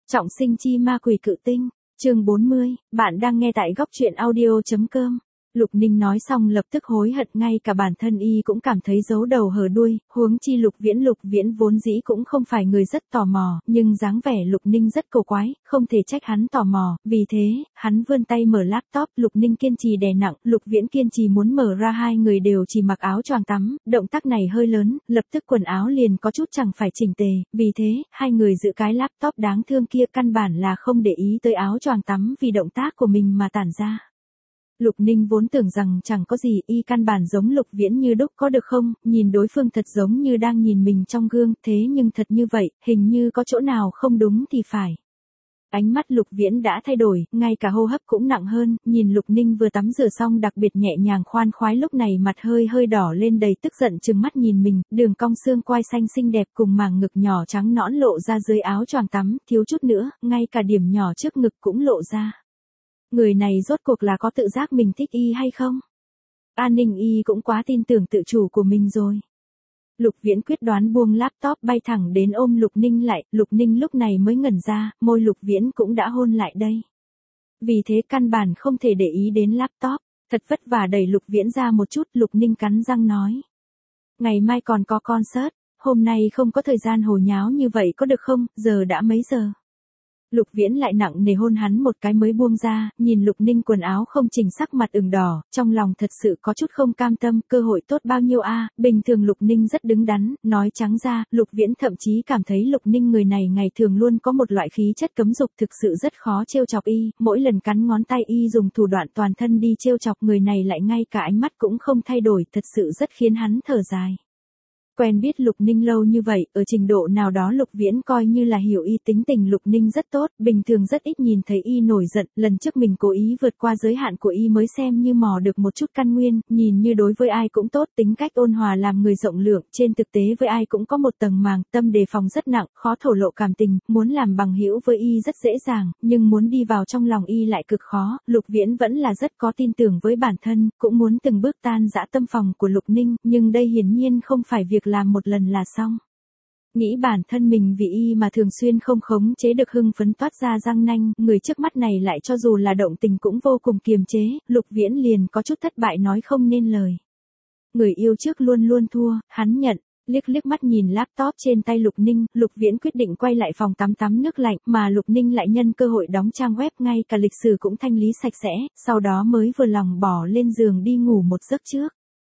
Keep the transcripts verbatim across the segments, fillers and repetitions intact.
Trọng sinh chi ma quỷ cự tinh, chương bốn mươi, bạn đang nghe tại góc truyện audio.com. Lục Ninh nói xong lập tức hối hận, ngay cả bản thân y cũng cảm thấy giấu đầu hở đuôi, huống chi Lục Viễn Lục Viễn vốn dĩ cũng không phải người rất tò mò, nhưng dáng vẻ Lục Ninh rất cổ quái, không thể trách hắn tò mò, vì thế, hắn vươn tay mở laptop, Lục Ninh kiên trì đè nặng, Lục Viễn kiên trì muốn mở ra, hai người đều chỉ mặc áo choàng tắm, động tác này hơi lớn, lập tức quần áo liền có chút chẳng phải chỉnh tề, vì thế, hai người giữ cái laptop đáng thương kia căn bản là không để ý tới áo choàng tắm vì động tác của mình mà tản ra. Lục Ninh vốn tưởng rằng chẳng có gì, y căn bản giống Lục Viễn như đúc, có được không, nhìn đối phương thật giống như đang nhìn mình trong gương, thế nhưng thật như vậy, hình như có chỗ nào không đúng thì phải. Ánh mắt Lục Viễn đã thay đổi, ngay cả hô hấp cũng nặng hơn, nhìn Lục Ninh vừa tắm rửa xong đặc biệt nhẹ nhàng khoan khoái, lúc này mặt hơi hơi đỏ lên đầy tức giận trừng mắt nhìn mình, đường cong xương quai xanh xinh đẹp cùng màng ngực nhỏ trắng nõn lộ ra dưới áo choàng tắm, thiếu chút nữa, ngay cả điểm nhỏ trước ngực cũng lộ ra. Người này rốt cuộc là có tự giác mình thích y hay không? An Ninh y cũng quá tin tưởng tự chủ của mình rồi. Lục Viễn quyết đoán buông laptop bay thẳng đến ôm Lục Ninh lại, Lục Ninh lúc này mới ngẩn ra, môi Lục Viễn cũng đã hôn lại đây. Vì thế căn bản không thể để ý đến laptop, thật vất vả đẩy Lục Viễn ra một chút, Lục Ninh cắn răng nói. Ngày mai còn có concert, hôm nay không có thời gian hồ nháo như vậy có được không, giờ đã mấy giờ? Lục Viễn lại nặng nề hôn hắn một cái mới buông ra, nhìn Lục Ninh quần áo không chỉnh, sắc mặt ửng đỏ, trong lòng thật sự có chút không cam tâm, cơ hội tốt bao nhiêu a, bình thường Lục Ninh rất đứng đắn, nói trắng ra, Lục Viễn thậm chí cảm thấy Lục Ninh người này ngày thường luôn có một loại khí chất cấm dục, thực sự rất khó trêu chọc y, mỗi lần cắn ngón tay y dùng thủ đoạn toàn thân đi trêu chọc người này lại ngay cả ánh mắt cũng không thay đổi, thật sự rất khiến hắn thở dài. Quen biết Lục Ninh lâu như vậy, ở trình độ nào đó Lục Viễn coi như là hiểu y tính tình Lục Ninh rất tốt, bình thường rất ít nhìn thấy y nổi giận, lần trước mình cố ý vượt qua giới hạn của y mới xem như mò được một chút căn nguyên, nhìn như đối với ai cũng tốt, tính cách ôn hòa làm người rộng lượng, trên thực tế với ai cũng có một tầng màng, tâm đề phòng rất nặng, khó thổ lộ cảm tình, muốn làm bằng hữu với y rất dễ dàng, nhưng muốn đi vào trong lòng y lại cực khó, Lục Viễn vẫn là rất có tin tưởng với bản thân, cũng muốn từng bước tan rã tâm phòng của Lục Ninh, nhưng đây hiển nhiên không phải việc làm một lần là xong. Nghĩ bản thân mình vì y mà thường xuyên không khống chế được hưng phấn toát ra răng nanh, người trước mắt này lại cho dù là động tình cũng vô cùng kiềm chế, Lục Viễn liền có chút thất bại nói không nên lời. Người yêu trước luôn luôn thua, hắn nhận, liếc liếc mắt nhìn laptop trên tay Lục Ninh, Lục Viễn quyết định quay lại phòng tắm tắm nước lạnh, mà Lục Ninh lại nhân cơ hội đóng trang web, ngay cả lịch sử cũng thanh lý sạch sẽ, sau đó mới vừa lòng bỏ lên giường đi ngủ một giấc trước.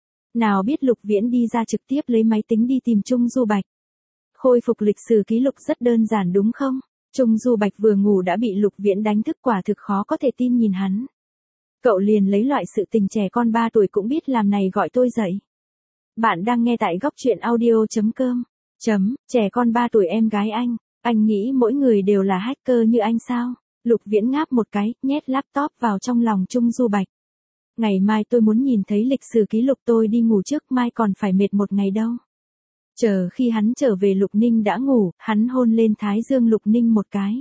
Nào biết Lục Viễn đi ra trực tiếp lấy máy tính đi tìm Trung Du Bạch. Khôi phục lịch sử ký lục rất đơn giản đúng không? Trung Du Bạch vừa ngủ đã bị Lục Viễn đánh thức, quả thực khó có thể tin nhìn hắn. Cậu liền lấy loại sự tình trẻ con ba tuổi cũng biết làm này gọi tôi dậy. Bạn đang nghe tại góc truyện audio.com. Chấm, trẻ con ba tuổi em gái anh, anh nghĩ mỗi người đều là hacker như anh sao? Lục Viễn ngáp một cái, nhét laptop vào trong lòng Trung Du Bạch. Ngày mai tôi muốn nhìn thấy lịch sử ký lục, tôi đi ngủ trước, mai còn phải mệt một ngày đâu. Chờ khi hắn trở về Lục Ninh đã ngủ, hắn hôn lên thái dương Lục Ninh một cái.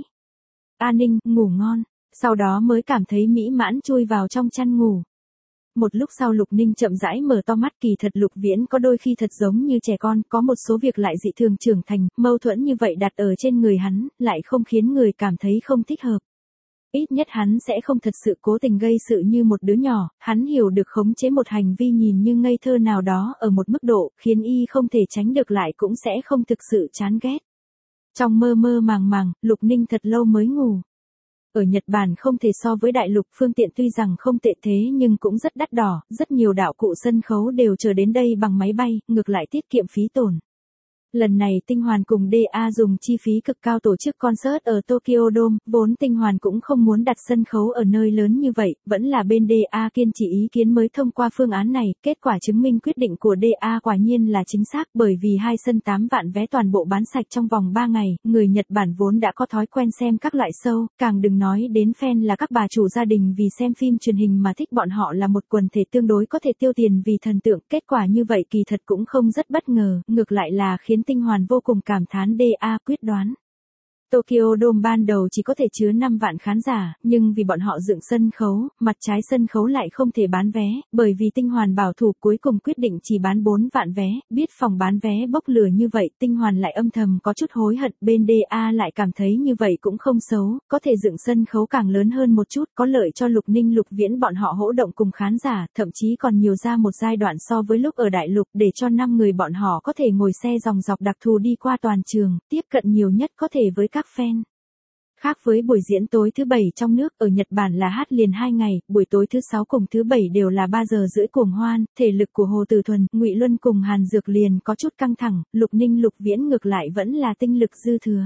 A Ninh, ngủ ngon, sau đó mới cảm thấy mỹ mãn chui vào trong chăn ngủ. Một lúc sau Lục Ninh chậm rãi mở to mắt, kỳ thật Lục Viễn có đôi khi thật giống như trẻ con, có một số việc lại dị thường trưởng thành, mâu thuẫn như vậy đặt ở trên người hắn, lại không khiến người cảm thấy không thích hợp. Ít nhất hắn sẽ không thật sự cố tình gây sự như một đứa nhỏ, hắn hiểu được khống chế một hành vi nhìn như ngây thơ nào đó ở một mức độ, khiến y không thể tránh được lại cũng sẽ không thực sự chán ghét. Trong mơ mơ màng màng, Lục Ninh thật lâu mới ngủ. Ở Nhật Bản không thể so với đại lục, phương tiện tuy rằng không tệ thế nhưng cũng rất đắt đỏ, rất nhiều đạo cụ sân khấu đều chờ đến đây bằng máy bay, ngược lại tiết kiệm phí tổn. Lần này Tinh Hoàn cùng đê a dùng chi phí cực cao tổ chức concert ở Tokyo Dome, vốn Tinh Hoàn cũng không muốn đặt sân khấu ở nơi lớn như vậy, vẫn là bên đê a kiên trì ý kiến mới thông qua phương án này, kết quả chứng minh quyết định của đê a quả nhiên là chính xác, bởi vì hai sân tám vạn vé toàn bộ bán sạch trong vòng ba ngày, người Nhật Bản vốn đã có thói quen xem các loại show, càng đừng nói đến fan là các bà chủ gia đình vì xem phim truyền hình mà thích, bọn họ là một quần thể tương đối có thể tiêu tiền vì thần tượng, kết quả như vậy kỳ thật cũng không rất bất ngờ, ngược lại là khiến Tinh Hoàn vô cùng cảm thán đê a quyết đoán. Tokyo Dome ban đầu chỉ có thể chứa năm vạn khán giả, nhưng vì bọn họ dựng sân khấu, mặt trái sân khấu lại không thể bán vé, bởi vì Tinh Hoàn bảo thủ cuối cùng quyết định chỉ bán bốn vạn vé, biết phòng bán vé bốc lửa như vậy, Tinh Hoàn lại âm thầm có chút hối hận, bên đê a lại cảm thấy như vậy cũng không xấu, có thể dựng sân khấu càng lớn hơn một chút, có lợi cho Lục Ninh Lục Viễn bọn họ hỗ động cùng khán giả, thậm chí còn nhiều ra một giai đoạn so với lúc ở Đại Lục, để cho năm người bọn họ có thể ngồi xe dòng dọc đặc thù đi qua toàn trường, tiếp cận nhiều nhất có thể với các fan. Khác với buổi diễn tối thứ bảy trong nước, ở Nhật Bản là hát liền hai ngày, buổi tối thứ sáu cùng thứ bảy đều là ba giờ rưỡi cuồng hoan, thể lực của Hồ Từ Thuần, Ngụy Luân cùng Hàn Dược liền có chút căng thẳng, Lục Ninh Lục Viễn ngược lại vẫn là tinh lực dư thừa.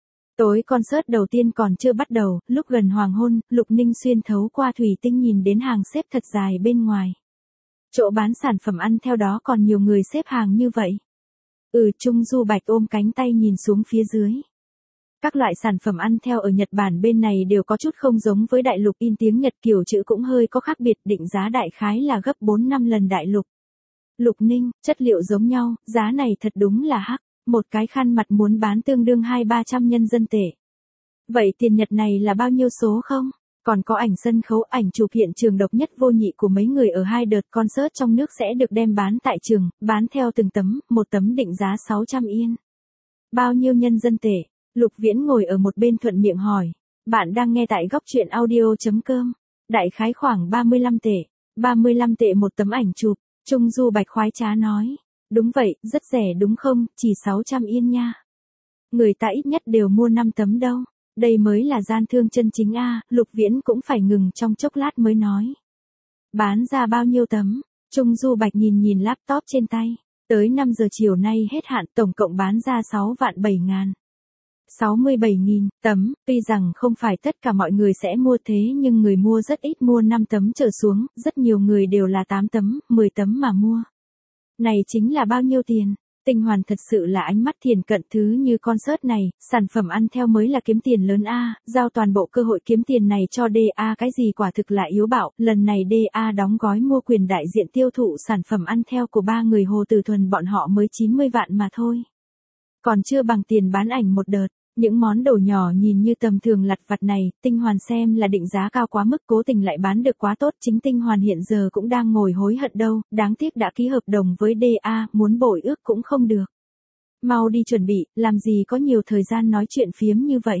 Tối concert đầu tiên còn chưa bắt đầu, lúc gần hoàng hôn, Lục Ninh xuyên thấu qua thủy tinh nhìn đến hàng xếp thật dài bên ngoài. Chỗ bán sản phẩm ăn theo đó còn nhiều người xếp hàng như vậy. Ừ, Trung Du Bạch ôm cánh tay nhìn xuống phía dưới. Các loại sản phẩm ăn theo ở Nhật Bản bên này đều có chút không giống với Đại Lục, in tiếng Nhật kiểu chữ cũng hơi có khác biệt, định giá đại khái là gấp bốn năm lần Đại Lục. Lục Ninh, chất liệu giống nhau, giá này thật đúng là hắc, một cái khăn mặt muốn bán tương đương hai ba trăm nhân dân tệ. Vậy tiền Nhật này là bao nhiêu số không? Còn có ảnh sân khấu, ảnh chụp hiện trường độc nhất vô nhị của mấy người ở hai đợt concert trong nước sẽ được đem bán tại trường, bán theo từng tấm, một tấm định giá sáu trăm yên. Bao nhiêu nhân dân tệ? Lục Viễn ngồi ở một bên thuận miệng hỏi. Bạn đang nghe tại góc truyện audio.com. Đại khái khoảng ba mươi lăm tệ. ba mươi lăm tệ một tấm ảnh chụp. Trung Du Bạch khoái trá nói. Đúng vậy, rất rẻ đúng không, chỉ sáu trăm yên nha. Người ta ít nhất đều mua năm tấm đâu. Đây mới là gian thương chân chính a. Lục Viễn cũng phải ngừng trong chốc lát mới nói. Bán ra bao nhiêu tấm? Trung Du Bạch nhìn nhìn laptop trên tay. Tới năm giờ chiều nay hết hạn, tổng cộng bán ra sáu vạn bảy ngàn. sáu mươi bảy nghìn tấm, tuy rằng không phải tất cả mọi người sẽ mua thế nhưng người mua rất ít mua năm tấm trở xuống, rất nhiều người đều là tám tấm, mười tấm mà mua. Này chính là bao nhiêu tiền? Tinh Hoàn thật sự là ánh mắt thiền cận, thứ như concert này, sản phẩm ăn theo mới là kiếm tiền lớn a, giao toàn bộ cơ hội kiếm tiền này cho đê a cái gì quả thực là yếu bạo, lần này đê a đóng gói mua quyền đại diện tiêu thụ sản phẩm ăn theo của ba người Hồ Từ Thuần bọn họ mới chín mươi vạn mà thôi. Còn chưa bằng tiền bán ảnh một đợt. Những món đồ nhỏ nhìn như tầm thường lặt vặt này, Tinh Hoàn xem là định giá cao quá mức, cố tình lại bán được quá tốt, chính Tinh Hoàn hiện giờ cũng đang ngồi hối hận đâu, đáng tiếc đã ký hợp đồng với đê a, muốn bội ước cũng không được. Mau đi chuẩn bị, làm gì có nhiều thời gian nói chuyện phiếm như vậy.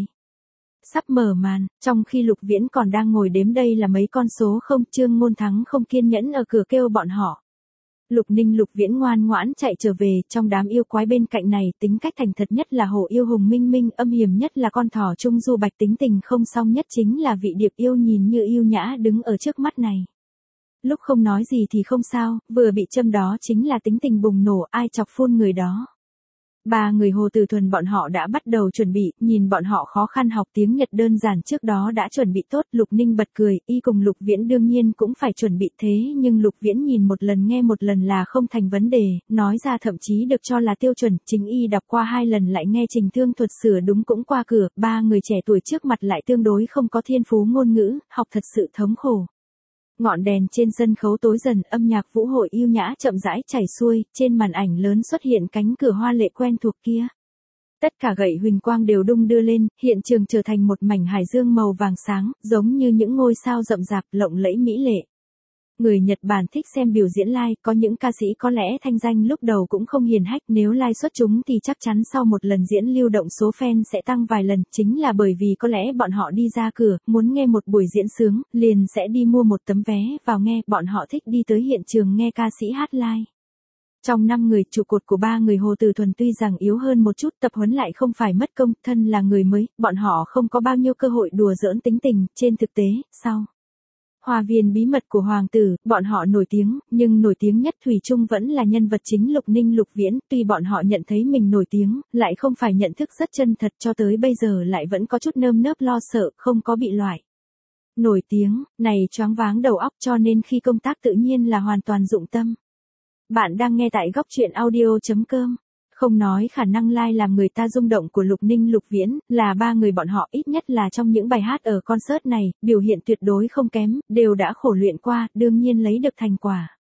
Sắp mở màn, trong khi Lục Viễn còn đang ngồi đếm đây là mấy con số không, Trương Ngôn Thắng không kiên nhẫn ở cửa kêu bọn họ. Lục Ninh Lục Viễn ngoan ngoãn chạy trở về, trong đám yêu quái bên cạnh này, tính cách thành thật nhất là Hồ Yêu Hùng Minh Minh, âm hiểm nhất là con thỏ Trung Du Bạch, tính tình không xong nhất chính là vị điệp yêu nhìn như yêu nhã đứng ở trước mắt này. Lúc không nói gì thì không sao, vừa bị châm đó chính là tính tình bùng nổ, ai chọc phun người đó. Ba người Hồ Từ Thuần bọn họ đã bắt đầu chuẩn bị, nhìn bọn họ khó khăn học tiếng Nhật đơn giản trước đó đã chuẩn bị tốt, Lục Ninh bật cười, y cùng Lục Viễn đương nhiên cũng phải chuẩn bị thế, nhưng Lục Viễn nhìn một lần nghe một lần là không thành vấn đề, nói ra thậm chí được cho là tiêu chuẩn, chính y đọc qua hai lần lại nghe trình thương thuật sửa đúng cũng qua cửa, ba người trẻ tuổi trước mặt lại tương đối không có thiên phú ngôn ngữ, học thật sự thống khổ. Ngọn đèn trên sân khấu tối dần, âm nhạc vũ hội yêu nhã chậm rãi chảy xuôi, trên màn ảnh lớn xuất hiện cánh cửa hoa lệ quen thuộc kia. Tất cả gậy huỳnh quang đều đung đưa lên, hiện trường trở thành một mảnh hải dương màu vàng sáng, giống như những ngôi sao rậm rạp lộng lẫy mỹ lệ. Người Nhật Bản thích xem biểu diễn live, có những ca sĩ có lẽ thanh danh lúc đầu cũng không hiển hách, nếu live xuất chúng thì chắc chắn sau một lần diễn lưu động số fan sẽ tăng vài lần, chính là bởi vì có lẽ bọn họ đi ra cửa, muốn nghe một buổi diễn sướng, liền sẽ đi mua một tấm vé vào nghe, bọn họ thích đi tới hiện trường nghe ca sĩ hát live. Trong năm người, trụ cột của ba người Hồ Từ Thuần tuy rằng yếu hơn một chút, tập huấn lại không phải mất công, thân là người mới, bọn họ không có bao nhiêu cơ hội đùa giỡn tính tình, trên thực tế, sau Hoa viên bí mật của hoàng tử, bọn họ nổi tiếng, nhưng nổi tiếng nhất thủy chung vẫn là nhân vật chính Lục Ninh Lục Viễn, tuy bọn họ nhận thấy mình nổi tiếng, lại không phải nhận thức rất chân thật, cho tới bây giờ lại vẫn có chút nơm nớp lo sợ, không có bị loại. Nổi tiếng, này choáng váng đầu óc, cho nên khi công tác tự nhiên là hoàn toàn dụng tâm. Bạn đang nghe tại góc truyện audio.com. Không nói khả năng live làm người ta rung động của Lục Ninh Lục Viễn, là ba người bọn họ ít nhất là trong những bài hát ở concert này, biểu hiện tuyệt đối không kém, đều đã khổ luyện qua, đương nhiên lấy được thành quả.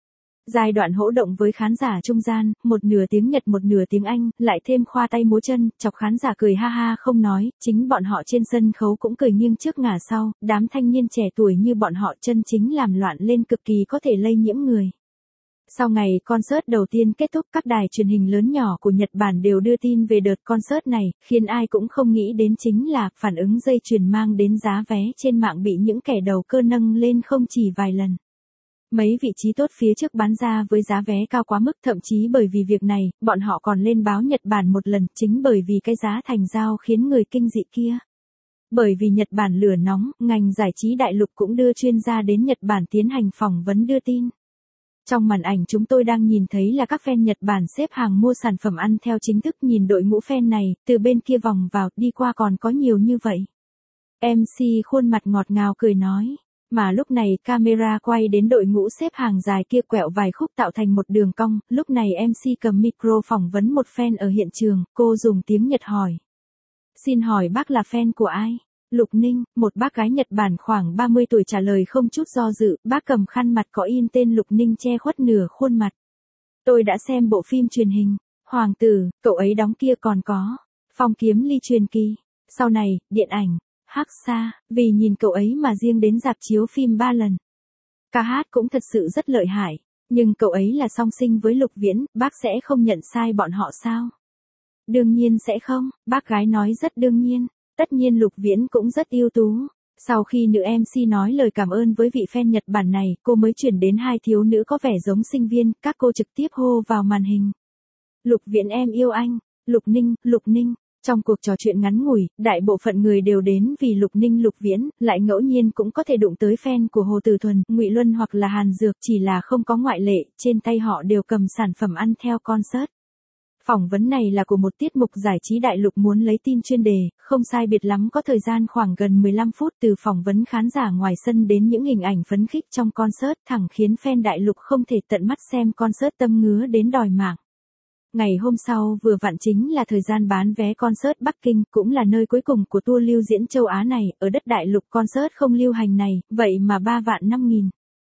Giai đoạn hỗ động với khán giả trung gian, một nửa tiếng Nhật một nửa tiếng Anh, lại thêm khoa tay múa chân, chọc khán giả cười ha ha không nói, chính bọn họ trên sân khấu cũng cười nghiêng trước ngả sau, đám thanh niên trẻ tuổi như bọn họ chân chính làm loạn lên cực kỳ có thể lây nhiễm người. Sau ngày concert đầu tiên kết thúc, các đài truyền hình lớn nhỏ của Nhật Bản đều đưa tin về đợt concert này, khiến ai cũng không nghĩ đến chính là phản ứng dây chuyền mang đến giá vé trên mạng bị những kẻ đầu cơ nâng lên không chỉ vài lần. Mấy vị trí tốt phía trước bán ra với giá vé cao quá mức, thậm chí bởi vì việc này, bọn họ còn lên báo Nhật Bản một lần, chính bởi vì cái giá thành giao khiến người kinh dị kia. Bởi vì Nhật Bản lửa nóng, ngành giải trí đại lục cũng đưa chuyên gia đến Nhật Bản tiến hành phỏng vấn đưa tin. Trong màn ảnh chúng tôi đang nhìn thấy là các fan Nhật Bản xếp hàng mua sản phẩm ăn theo chính thức, nhìn đội ngũ fan này, từ bên kia vòng vào, đi qua còn có nhiều như vậy. em xê khuôn mặt ngọt ngào cười nói. Mà lúc này camera quay đến đội ngũ xếp hàng dài kia quẹo vài khúc tạo thành một đường cong, lúc này em xê cầm micro phỏng vấn một fan ở hiện trường, cô dùng tiếng Nhật hỏi. Xin hỏi bác là fan của ai? Lục Ninh, một bác gái Nhật Bản khoảng ba mươi tuổi trả lời không chút do dự, bác cầm khăn mặt có in tên Lục Ninh che khuất nửa khuôn mặt. Tôi đã xem bộ phim truyền hình, Hoàng tử, cậu ấy đóng kia còn có, Phong Kiếm Ly truyền kỳ, sau này, điện ảnh. Hắc Xa, vì nhìn cậu ấy mà riêng đến rạp chiếu phim ba lần. Ca hát cũng thật sự rất lợi hại, nhưng cậu ấy là song sinh với Lục Viễn, bác sẽ không nhận sai bọn họ sao? Đương nhiên sẽ không, bác gái nói rất đương nhiên, tất nhiên Lục Viễn cũng rất ưu tú. Sau khi nữ em xê nói lời cảm ơn với vị fan Nhật Bản này, cô mới chuyển đến hai thiếu nữ có vẻ giống sinh viên, các cô trực tiếp hô vào màn hình. Lục Viễn em yêu anh, Lục Ninh, Lục Ninh. Trong cuộc trò chuyện ngắn ngủi, đại bộ phận người đều đến vì Lục Ninh Lục Viễn, lại ngẫu nhiên cũng có thể đụng tới fan của Hồ Tử Thuần, Ngụy Luân hoặc là Hàn Dược, chỉ là không có ngoại lệ, trên tay họ đều cầm sản phẩm ăn theo concert. Phỏng vấn này là của một tiết mục giải trí đại lục muốn lấy tin chuyên đề, không sai biệt lắm có thời gian khoảng gần mười lăm phút, từ phỏng vấn khán giả ngoài sân đến những hình ảnh phấn khích trong concert, thẳng khiến fan đại lục không thể tận mắt xem concert tâm ngứa đến đòi mạng. Ngày hôm sau vừa vặn chính là thời gian bán vé concert Bắc Kinh, cũng là nơi cuối cùng của tour lưu diễn châu Á này, ở đất đại lục concert không lưu hành này, vậy mà ba vạn năm nghìn,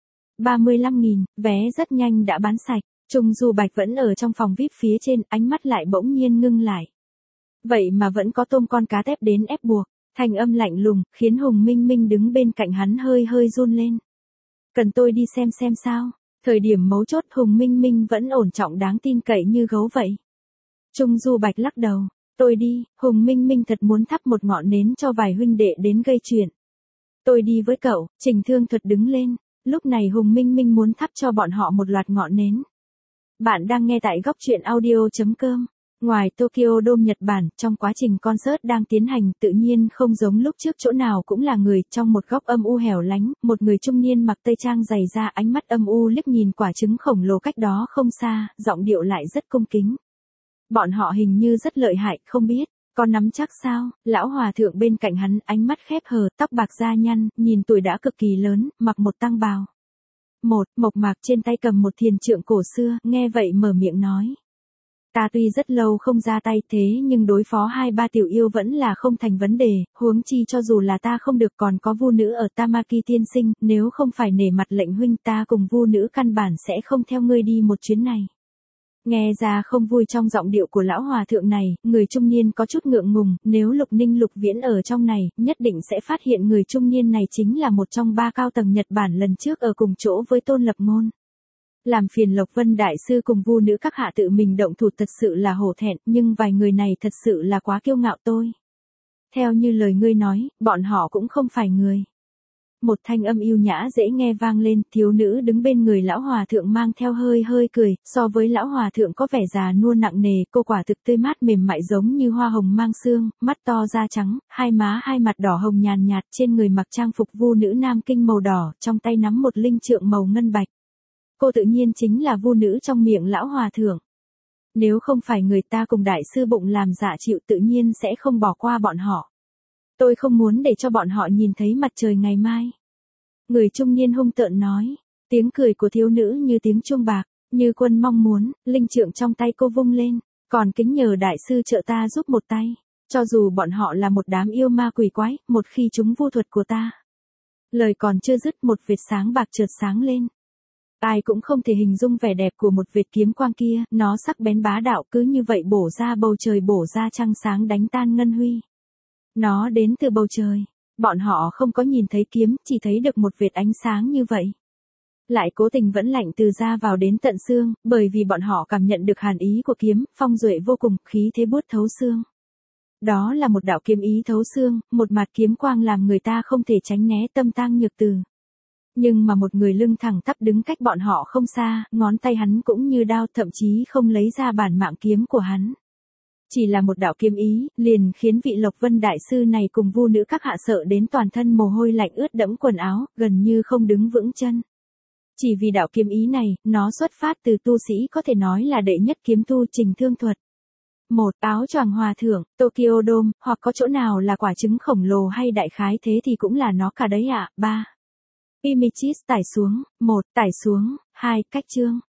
ba mươi lăm nghìn, vé rất nhanh đã bán sạch. Trung Du Bạch vẫn ở trong phòng vi ai pi phía trên, ánh mắt lại bỗng nhiên ngưng lại. Vậy mà vẫn có tôm con cá tép đến ép buộc, thanh âm lạnh lùng, khiến Hùng Minh Minh đứng bên cạnh hắn hơi hơi run lên. Cần tôi đi xem xem sao? Thời điểm mấu chốt Hùng Minh Minh vẫn ổn trọng đáng tin cậy như gấu vậy. Trung Du Bạch lắc đầu, tôi đi, Hùng Minh Minh thật muốn thắp một ngọn nến cho vài huynh đệ đến gây chuyện. Tôi đi với cậu, Trình Thương Thuật đứng lên, lúc này Hùng Minh Minh muốn thắp cho bọn họ một loạt ngọn nến. Bạn đang nghe tại góc truyện audio chấm com. Ngoài Tokyo Dome Nhật Bản, trong quá trình concert đang tiến hành, tự nhiên không giống lúc trước, chỗ nào cũng là người, trong một góc âm u hẻo lánh, một người trung niên mặc tây trang dày da, ánh mắt âm u liếc nhìn quả trứng khổng lồ cách đó không xa, giọng điệu lại rất cung kính. Bọn họ hình như rất lợi hại, không biết, có nắm chắc sao? Lão hòa thượng bên cạnh hắn, ánh mắt khép hờ, tóc bạc da nhăn, nhìn tuổi đã cực kỳ lớn, mặc một tăng bào. Một, Mộc Mạc trên tay cầm một thiền trượng cổ xưa, nghe vậy mở miệng nói. Ta tuy rất lâu không ra tay thế nhưng đối phó hai ba tiểu yêu vẫn là không thành vấn đề, huống chi cho dù là ta không được còn có vu nữ ở Tamaki tiên sinh, nếu không phải nể mặt lệnh huynh ta cùng vu nữ căn bản sẽ không theo ngươi đi một chuyến này. Nghe ra không vui trong giọng điệu của lão hòa thượng này, người trung niên có chút ngượng ngùng, nếu Lục Ninh Lục Viễn ở trong này, nhất định sẽ phát hiện người trung niên này chính là một trong ba cao tầng Nhật Bản lần trước ở cùng chỗ với Tôn Lập Ngôn. Làm phiền Lộc Vân Đại Sư cùng vu nữ các hạ tự mình động thủ thật sự là hổ thẹn, nhưng vài người này thật sự là quá kiêu ngạo tôi. Theo như lời ngươi nói, bọn họ cũng không phải người. Một thanh âm yêu nhã dễ nghe vang lên, thiếu nữ đứng bên người lão hòa thượng mang theo hơi hơi cười, so với lão hòa thượng có vẻ già nua nặng nề, cô quả thực tươi mát mềm mại giống như hoa hồng mang sương, mắt to da trắng, hai má hai mặt đỏ hồng nhàn nhạt, trên người mặc trang phục vu nữ Nam Kinh màu đỏ, trong tay nắm một linh trượng màu ngân bạch. Cô tự nhiên chính là vu nữ trong miệng lão hòa thượng. Nếu không phải người ta cùng đại sư bụng làm dạ chịu tự nhiên sẽ không bỏ qua bọn họ. Tôi không muốn để cho bọn họ nhìn thấy mặt trời ngày mai. Người trung niên hung tợn nói, tiếng cười của thiếu nữ như tiếng chuông bạc, như quân mong muốn, linh trượng trong tay cô vung lên, còn kính nhờ đại sư trợ ta giúp một tay, cho dù bọn họ là một đám yêu ma quỷ quái, một khi chúng vu thuật của ta. Lời còn chưa dứt một vệt sáng bạc chợt sáng lên. Ai cũng không thể hình dung vẻ đẹp của một vệt kiếm quang kia, nó sắc bén bá đạo cứ như vậy bổ ra bầu trời, bổ ra trăng sáng, đánh tan ngân huy. Nó đến từ bầu trời. Bọn họ không có nhìn thấy kiếm, chỉ thấy được một vệt ánh sáng như vậy. Lại cố tình vẫn lạnh từ da vào đến tận xương, bởi vì bọn họ cảm nhận được hàn ý của kiếm, phong duệ vô cùng, khí thế buốt thấu xương. Đó là một đạo kiếm ý thấu xương, một mạt kiếm quang làm người ta không thể tránh né, tâm tang nhược từ. Nhưng mà một người lưng thẳng tắp đứng cách bọn họ không xa, ngón tay hắn cũng như đao, thậm chí không lấy ra bản mạng kiếm của hắn. Chỉ là một đạo kiếm ý, liền khiến vị Lộc Vân đại sư này cùng vu nữ các hạ sợ đến toàn thân mồ hôi lạnh ướt đẫm quần áo, gần như không đứng vững chân. Chỉ vì đạo kiếm ý này, nó xuất phát từ tu sĩ có thể nói là đệ nhất kiếm tu Trình Thương Thuật. Một, áo choàng hòa thượng, Tokyo Dome, hoặc có chỗ nào là quả trứng khổng lồ hay đại khái thế thì cũng là nó cả đấy ạ. Ba. Images tải xuống, một, tải xuống, hai, cách chương.